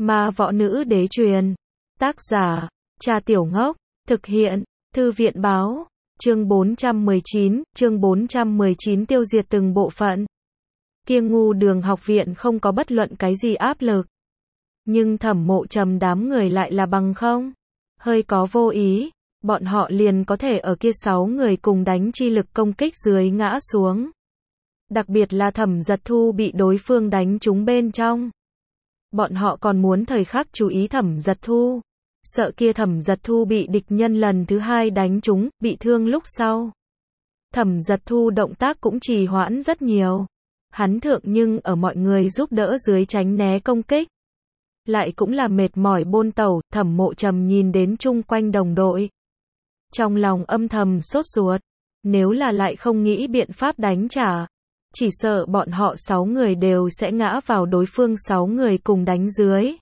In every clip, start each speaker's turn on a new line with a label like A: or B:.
A: Ma Võ Nữ Đế Truyền. Tác giả, Cha Tiểu Ngốc. Thực hiện, Thư viện Báo. Chương 419 tiêu diệt từng bộ phận. Kia Ngu Đường học viện không có bất luận cái gì áp lực. Nhưng Thẩm Mộ Trầm đám người lại là bằng không. Hơi có vô ý, bọn họ liền có thể ở kia 6 người cùng đánh chi lực công kích dưới ngã xuống. Đặc biệt là Thẩm Giật Thu bị đối phương đánh trúng bên trong. Bọn họ còn muốn thời khắc chú ý Thẩm Giật Thu. Sợ kia Thẩm Giật Thu bị địch nhân lần thứ 2 đánh trúng, bị thương lúc sau. Thẩm Giật Thu động tác cũng trì hoãn rất nhiều. Hắn thượng nhưng ở mọi người giúp đỡ dưới tránh né công kích. Lại cũng là mệt mỏi bôn tẩu, Thẩm Mộ Trầm nhìn đến chung quanh đồng đội. Trong lòng âm thầm sốt ruột. Nếu là lại không nghĩ biện pháp đánh trả. Chỉ sợ bọn họ 6 người đều sẽ ngã vào đối phương 6 người cùng đánh dưới.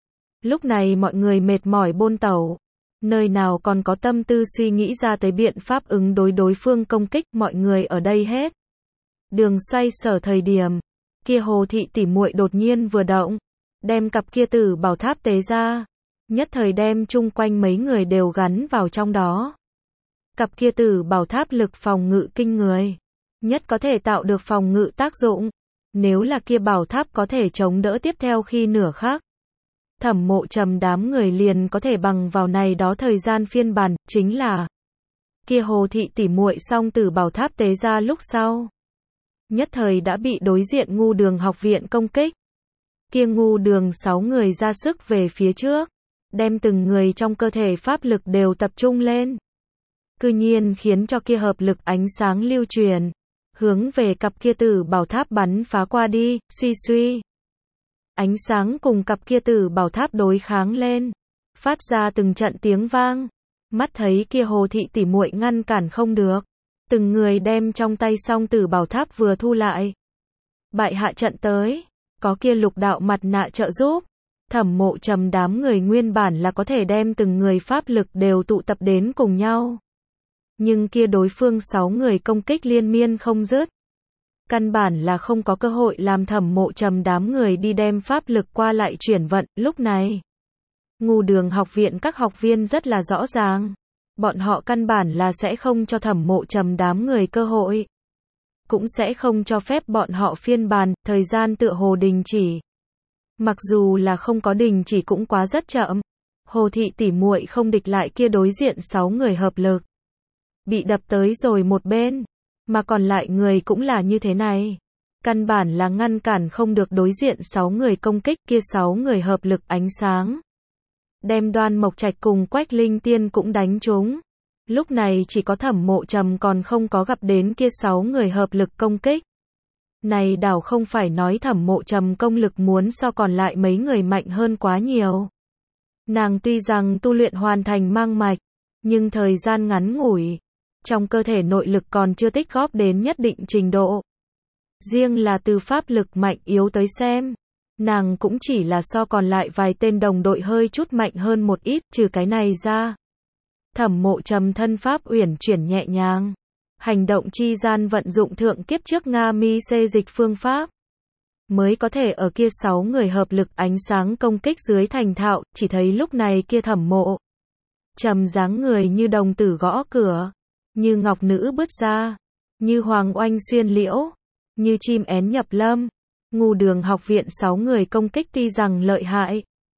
A: Lúc này mọi người mệt mỏi bôn tẩu. Nơi nào còn có tâm tư suy nghĩ ra tới biện pháp ứng đối phương công kích, mọi người ở đây hết. Đường xoay sở thời điểm. Kia Hồ Thị tỉ muội đột nhiên vừa động. Đem cặp kia Tử Bảo Tháp tế ra. Nhất thời đem chung quanh mấy người đều gắn vào trong đó. Cặp kia Tử Bảo Tháp lực phòng ngự kinh người. Nhất có thể tạo được phòng ngự tác dụng. Nếu là kia bảo tháp có thể chống đỡ tiếp theo khi nửa khắc. Thẩm Mộ Trầm đám người liền có thể bằng vào này đó thời gian phiên bản, chính là kia Hồ Thị tỉ muội xong Tử Bảo Tháp tế ra lúc sau. Nhất thời đã bị đối diện Ngu Đường học viện công kích. Kia Ngu Đường 6 người ra sức về phía trước. Đem từng người trong cơ thể pháp lực đều tập trung lên. Cư nhiên khiến cho kia hợp lực ánh sáng lưu truyền. Hướng về cặp kia Tử Bảo Tháp bắn phá qua đi, suy suy. Ánh sáng cùng cặp kia Tử Bảo Tháp đối kháng lên. Phát ra từng trận tiếng vang. Mắt thấy kia Hồ Thị tỉ muội ngăn cản không được. Từng người đem trong tay xong Tử Bảo Tháp vừa thu lại. Bại hạ trận tới. Có kia Lục Đạo mặt nạ trợ giúp. Thẩm Mộ Trầm đám người nguyên bản là có thể đem từng người pháp lực đều tụ tập đến cùng nhau. Nhưng kia đối phương 6 người công kích liên miên không dứt. Căn bản là không có cơ hội làm Thẩm Mộ Trầm đám người đi đem pháp lực qua lại chuyển vận. Lúc này, Ngu Đường học viện các học viên rất là rõ ràng. Bọn họ căn bản là sẽ không cho Thẩm Mộ Trầm đám người cơ hội. Cũng sẽ không cho phép bọn họ phiên bản, thời gian tựa hồ đình chỉ. Mặc dù là không có đình chỉ cũng quá rất chậm. Hồ Thị tỉ muội không địch lại kia đối diện 6 người hợp lực. Bị đập tới rồi một bên. Mà còn lại người cũng là như thế này. Căn bản là ngăn cản không được đối diện 6 người công kích, kia 6 người hợp lực ánh sáng. Đem Đoan Mộc Trạch cùng Quách Linh Tiên cũng đánh trúng. Lúc này chỉ có Thẩm Mộ Trầm còn không có gặp đến kia 6 người hợp lực công kích. Này đảo không phải nói Thẩm Mộ Trầm công lực muốn so còn lại mấy người mạnh hơn quá nhiều. Nàng tuy rằng tu luyện hoàn thành mang mạch, nhưng thời gian ngắn ngủi. Trong cơ thể nội lực còn chưa tích góp đến nhất định trình độ. Riêng là từ pháp lực mạnh yếu tới xem. Nàng cũng chỉ là so còn lại vài tên đồng đội hơi chút mạnh hơn một ít, trừ cái này ra. Thẩm Mộ Trầm thân pháp uyển chuyển nhẹ nhàng. Hành động chi gian vận dụng thượng kiếp trước Nga mi xê dịch phương pháp. Mới có thể ở kia 6 người hợp lực ánh sáng công kích dưới thành thạo, chỉ thấy lúc này kia Thẩm Mộ Trầm dáng người như đồng tử gõ cửa. Như ngọc nữ bứt ra. Như hoàng oanh xuyên liễu. Như chim én nhập lâm. Ngu Đường học viện 6 người công kích tuy rằng lợi hại.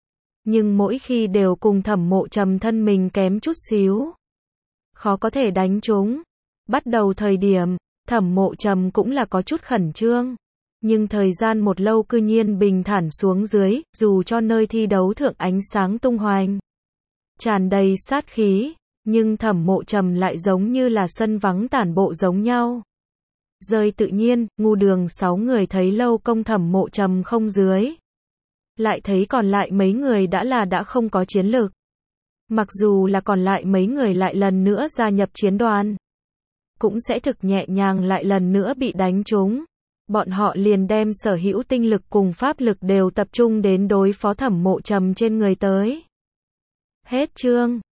A: Nhưng mỗi khi đều cùng Thẩm Mộ Trầm thân mình kém chút xíu. Khó có thể đánh trúng. Bắt đầu thời điểm, Thẩm Mộ Trầm cũng là có chút khẩn trương. Nhưng thời gian một lâu cư nhiên bình thản xuống dưới, dù cho nơi thi đấu thượng ánh sáng tung hoành. Tràn đầy sát khí. Nhưng Thẩm Mộ Trầm lại giống như là sân vắng tản bộ giống nhau. Rơi tự nhiên, Ngu Đường 6 người thấy lâu công Thẩm Mộ Trầm không dưới. Lại thấy còn lại mấy người đã không có chiến lực. Mặc dù là còn lại mấy người lại lần nữa gia nhập chiến đoàn. Cũng sẽ thực nhẹ nhàng lại lần nữa bị đánh trúng. Bọn họ liền đem sở hữu tinh lực cùng pháp lực đều tập trung đến đối phó Thẩm Mộ Trầm trên người tới. Hết chương.